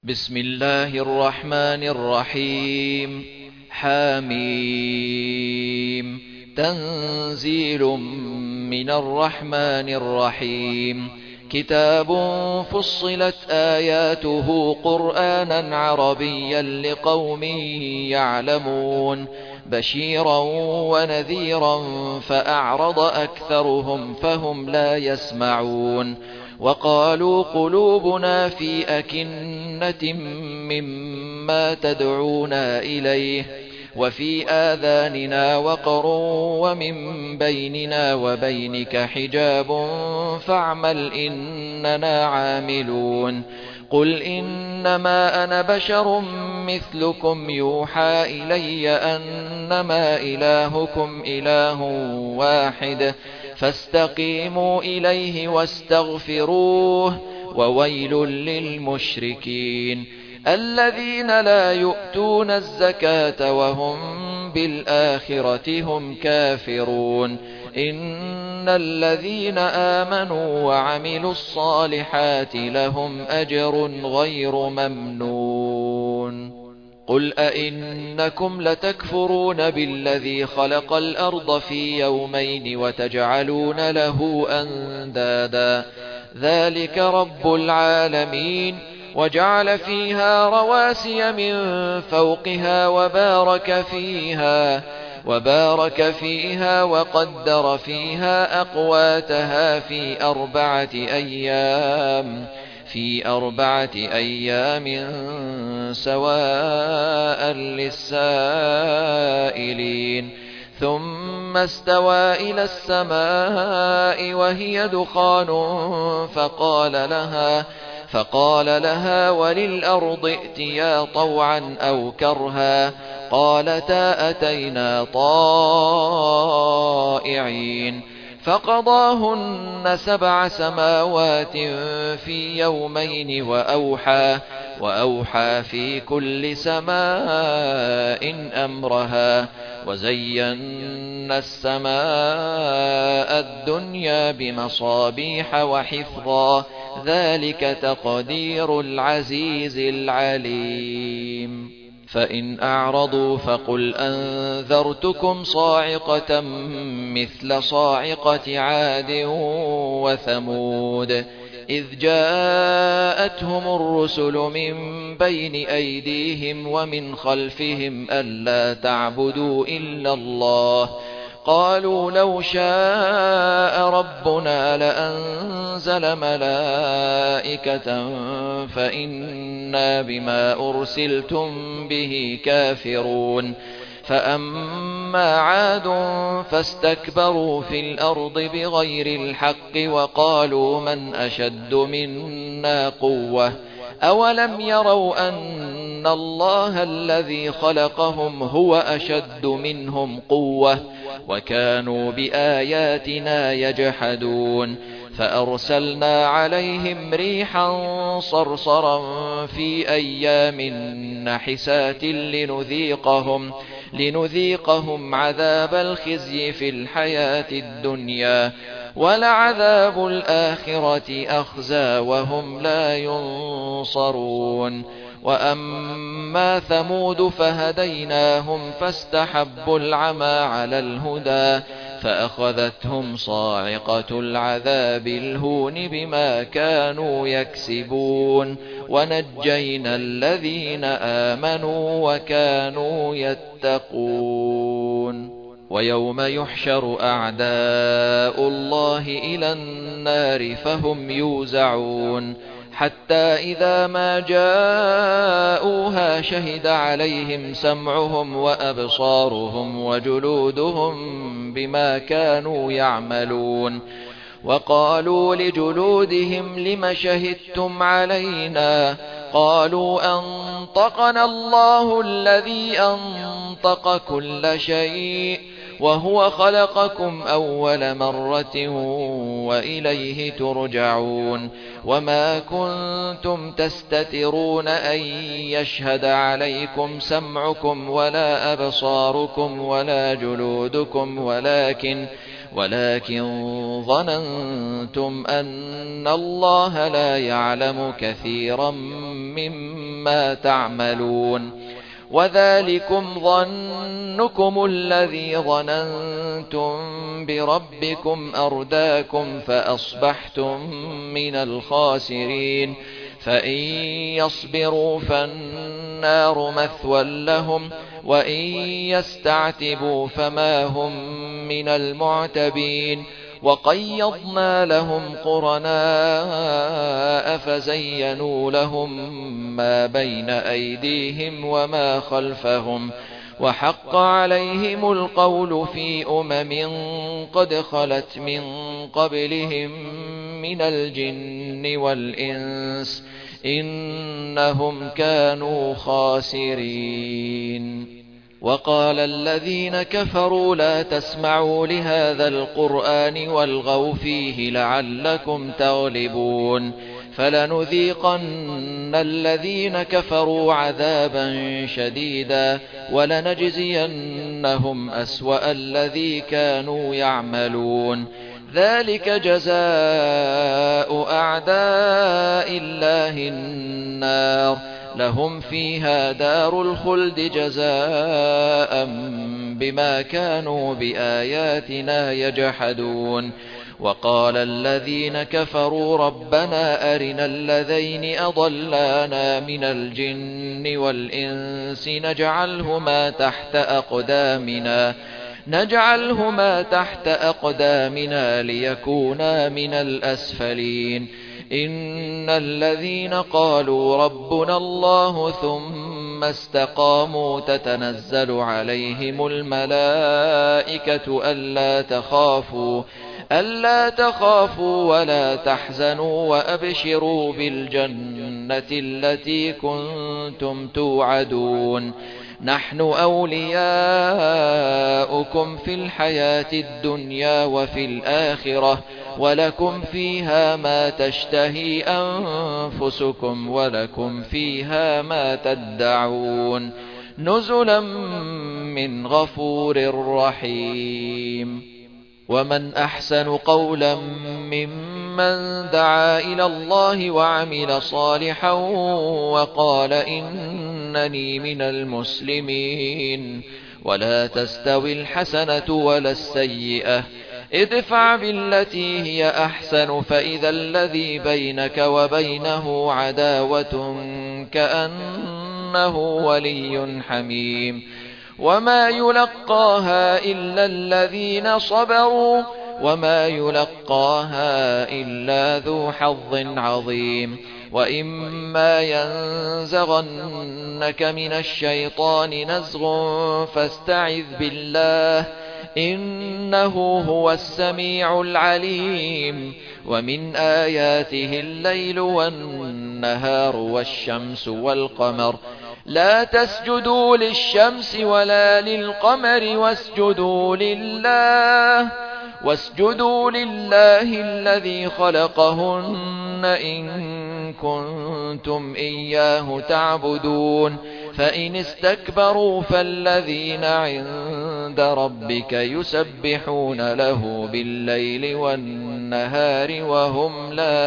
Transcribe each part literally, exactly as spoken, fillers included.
بسم الله الرحمن الرحيم. حاميم. تنزيل من الرحمن الرحيم. كتاب فصلت آياته قرآنا عربيا لقوم يعلمون بشيرا ونذيرا فأعرض أكثرهم فهم لا يسمعون. وقالوا قلوبنا في أكنة مما تدعونا إليه وفي آذاننا وقر ومن بيننا وبينك حجاب فاعمل إننا عاملون. قل إنما أنا بشر مثلكم يوحى إلي أنما إلهكم إله واحد فاستقيموا إليه واستغفروه وويل للمشركين الذين لا يؤتون الزكاة وهم بالآخرة هم كافرون. إن الذين آمنوا وعملوا الصالحات لهم أجر غير ممنون. قل أئنكم لتكفرون بالذي خلق الأرض في يومين وتجعلون له أندادا ذلك رب العالمين وجعل فيها رواسي من فوقها وبارك فيها وبارك فيها وقدر فيها أقواتها في أربعة أيام في أربعة أيام سواء للسائلين. ثم استوى إلى السماء وهي دخان فقال لها فقال لها وللأرض ائتيا طوعا أو كرها قالتا أتينا طائعين. فقضاهن سبع سماوات في يومين وأوحى, وأوحى في كل سماء أمرها وزينا السماء الدنيا بمصابيح وحفظا ذلك تقدير العزيز العليم. فإن أعرضوا فقل أنذرتكم صاعقة مثل صاعقة عاد وثمود إذ جاءتهم الرسل من بين أيديهم ومن خلفهم ألا تعبدوا إلا الله قالوا لو شاء ربنا لأنزل ملائكة فإنا بما أرسلتم به كافرون. فأما عاد فاستكبروا في الأرض بغير الحق وقالوا من أشد منا قوة أولم يروا أن الله الذي خلقهم هو أشد منهم قوة وكانوا بآياتنا يجحدون. فأرسلنا عليهم ريحا صرصرا في أيام نحسات لنذيقهم, لنذيقهم عذاب الخزي في الحياة الدنيا ولعذاب الآخرة أخزى وهم لا ينصرون. وأما ثمود فهديناهم فاستحبوا العمى على الهدى فأخذتهم صاعقة العذاب الهون بما كانوا يكسبون ونجينا الذين آمنوا وكانوا يتقون. ويوم يحشر أعداء الله إلى النار فهم يوزعون حتى إذا ما جاءوها شهد عليهم سمعهم وأبصارهم وجلودهم بما كانوا يعملون. وقالوا لجلودهم لم شهدتم علينا قالوا أنطقنا الله الذي أنطق كل شيء وهو خلقكم أول مرة وإليه ترجعون. وما كنتم تستترون أن يشهد عليكم سمعكم ولا أبصاركم ولا جلودكم ولكن ولكن ظننتم أن الله لا يعلم كثيرا مما تعملون وذلكم ظنكم الذي ظننتم بربكم أرداكم فأصبحتم من الخاسرين فإن يصبروا فالنار مثوى لهم وإن يستعتبوا فما هم من المعتبين وقيضنا لهم قرناء فزينوا لهم ما بين أيديهم وما خلفهم وحق عليهم القول في أمم قد خلت من قبلهم من الجن والإنس إنهم كانوا خاسرين. وقال الذين كفروا لا تسمعوا لهذا القرآن والغوا فيه لعلكم تغلبون فلنذيقن الذين كفروا عذابا شديدا ولنجزينهم أسوأ الذي كانوا يعملون ذلك جزاء أعداء الله النار لهم فيها دار الخلد جزاء بما كانوا بآياتنا يجحدون وقال الذين كفروا ربنا أرنا الذين أضلانا من الجن والإنس نجعلهما تحت أقدامنا نجعلهما تحت أقدامنا ليكونا من الأسفلين إن الذين قالوا ربنا الله ثم استقاموا تتنزل عليهم الملائكة ألا تخافوا ألا تخافوا ولا تحزنوا وأبشروا بالجنة التي كنتم توعدون نحن أولياؤكم في الحياة الدنيا وفي الآخرة ولكم فيها ما تشتهي أنفسكم ولكم فيها ما تدعون نزلا من غفور رحيم. ومن أحسن قولا ممن دعا إلى الله وعمل صالحا وقال إنني من المسلمين ولا تستوي الحسنة ولا السيئة ادفع بالتي هي أحسن فإذا الذي بينك وبينه عداوة كأنه ولي حميم وما يلقاها إلا الذين صبروا وما يلقاها إلا ذو حظ عظيم وإما ينزغنك من الشيطان نزغ فاستعذ بالله إنه هو السميع العليم ومن آياته الليل والنهار والشمس والقمر لا تسجدوا للشمس ولا للقمر واسجدوا لله واسجدوا لله الذي خلقهن إن كنتم إياه تعبدون فإن استكبروا فالذين عند ربك يسبحون له بالليل والنهار وهم لا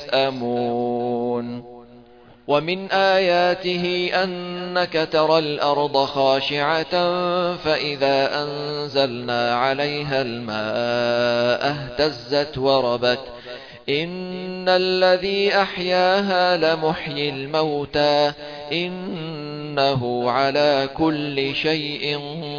يسأمون. ومن آياته أنك ترى الأرض خاشعة فإذا أنزلنا عليها الماء اهتزت وربت إن الذي أحياها لمحيي الموتى إنه على كل شيء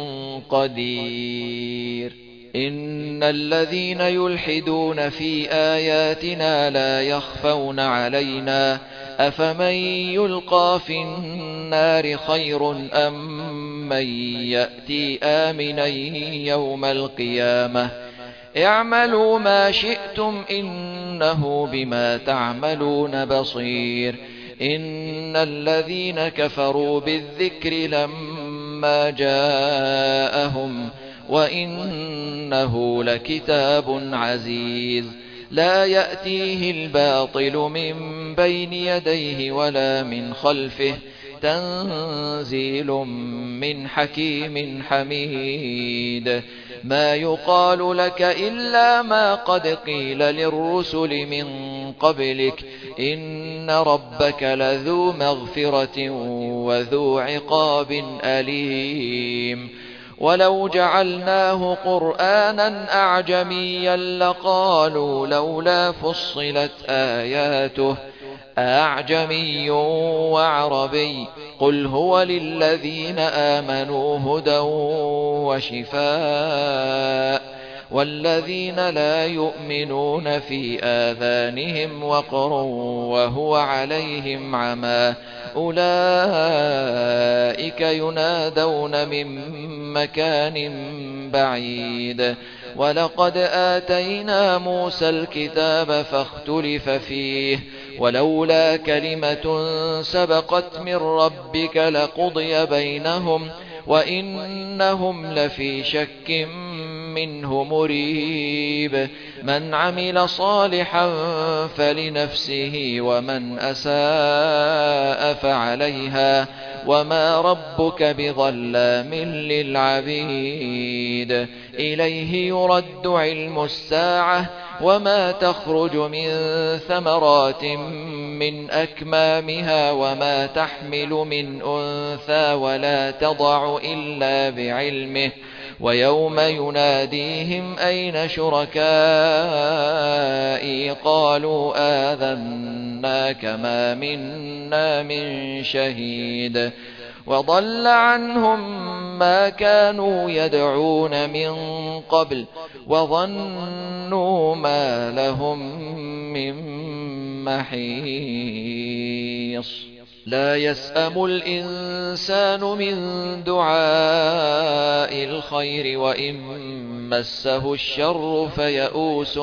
قدير. إن الذين يلحدون في آياتنا لا يخفون علينا أفمن يلقى في النار خير أم من يأتي آمنا يوم القيامة اعملوا ما شئتم إنه بما تعملون بصير. إن الذين كفروا بالذكر لما جاءهم وإنه لكتاب عزيز لا يأتيه الباطل من بين يديه ولا من خلفه تنزيل من حكيم حميد ما يقال لك إلا ما قد قيل للرسل من قبلك إن ربك لذو مغفرة وذو عقاب أليم ولو جعلناه قرآنا أعجميا لقالوا لولا فصلت آياته أعجمي وعربي قل هو للذين آمنوا هدى وشفاء والذين لا يؤمنون في آذانهم وقر وهو عليهم عمى أولئك ينادون من مكان بعيد ولقد آتينا موسى الكتاب فاختلف فيه ولولا كلمة سبقت من ربك لقضي بينهم وإنهم لفي شك منه مريب من عمل صالحا فلنفسه ومن أساء فعليها وما ربك بظلام للعبيد إليه يرد علم الساعة وما تخرج من ثمرات من أكمامها وما تحمل من أنثى ولا تضع إلا بعلمه ويوم يناديهم أين شركائي قالوا آذناك ما منا من شهيد وضل عنهم ما كانوا يدعون من قبل وظنوا ما لهم من محيص لا يسأم الإنسان من دعاء الخير وإن مسه الشر فيئوس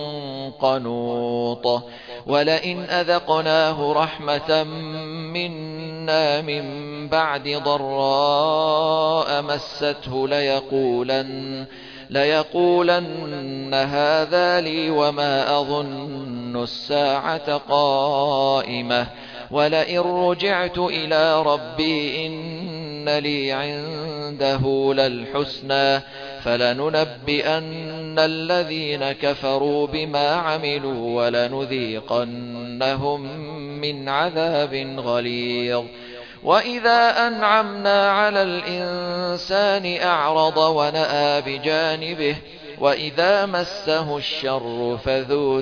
قنوط ولئن أذقناه رحمة منا من بعد ضراء مسته ليقولن ليقولن هذا لي وما أظن الساعة قائمة ولئن رجعت إلى ربي إن لي عنده للحسنى فلننبئن الذين كفروا بما عملوا ولنذيقنهم من عذاب غليظ وإذا أنعمنا على الإنسان أعرض ونأى بجانبه وإذا مسه الشر فذو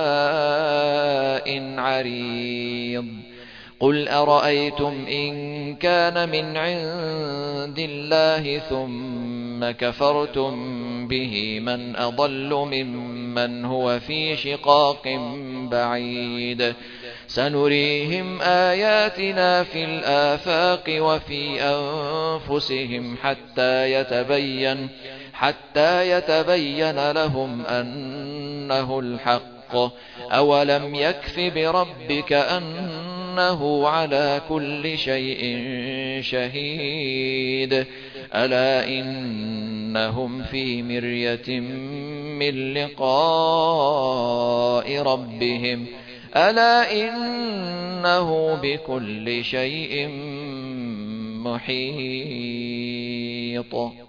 دعاء عريض قل أرأيتم إن كان من عند الله ثم كفرتم به من أضل ممن هو في شقاق بعيد سنريهم آياتنا في الآفاق وفي أنفسهم حتى يتبين حتى يتبين لهم أنه الحق أولم يكف بربك أنه على كل شيء شهيد ألا إنهم في مرية من لقاء ربهم ألا إنه بكل شيء محيط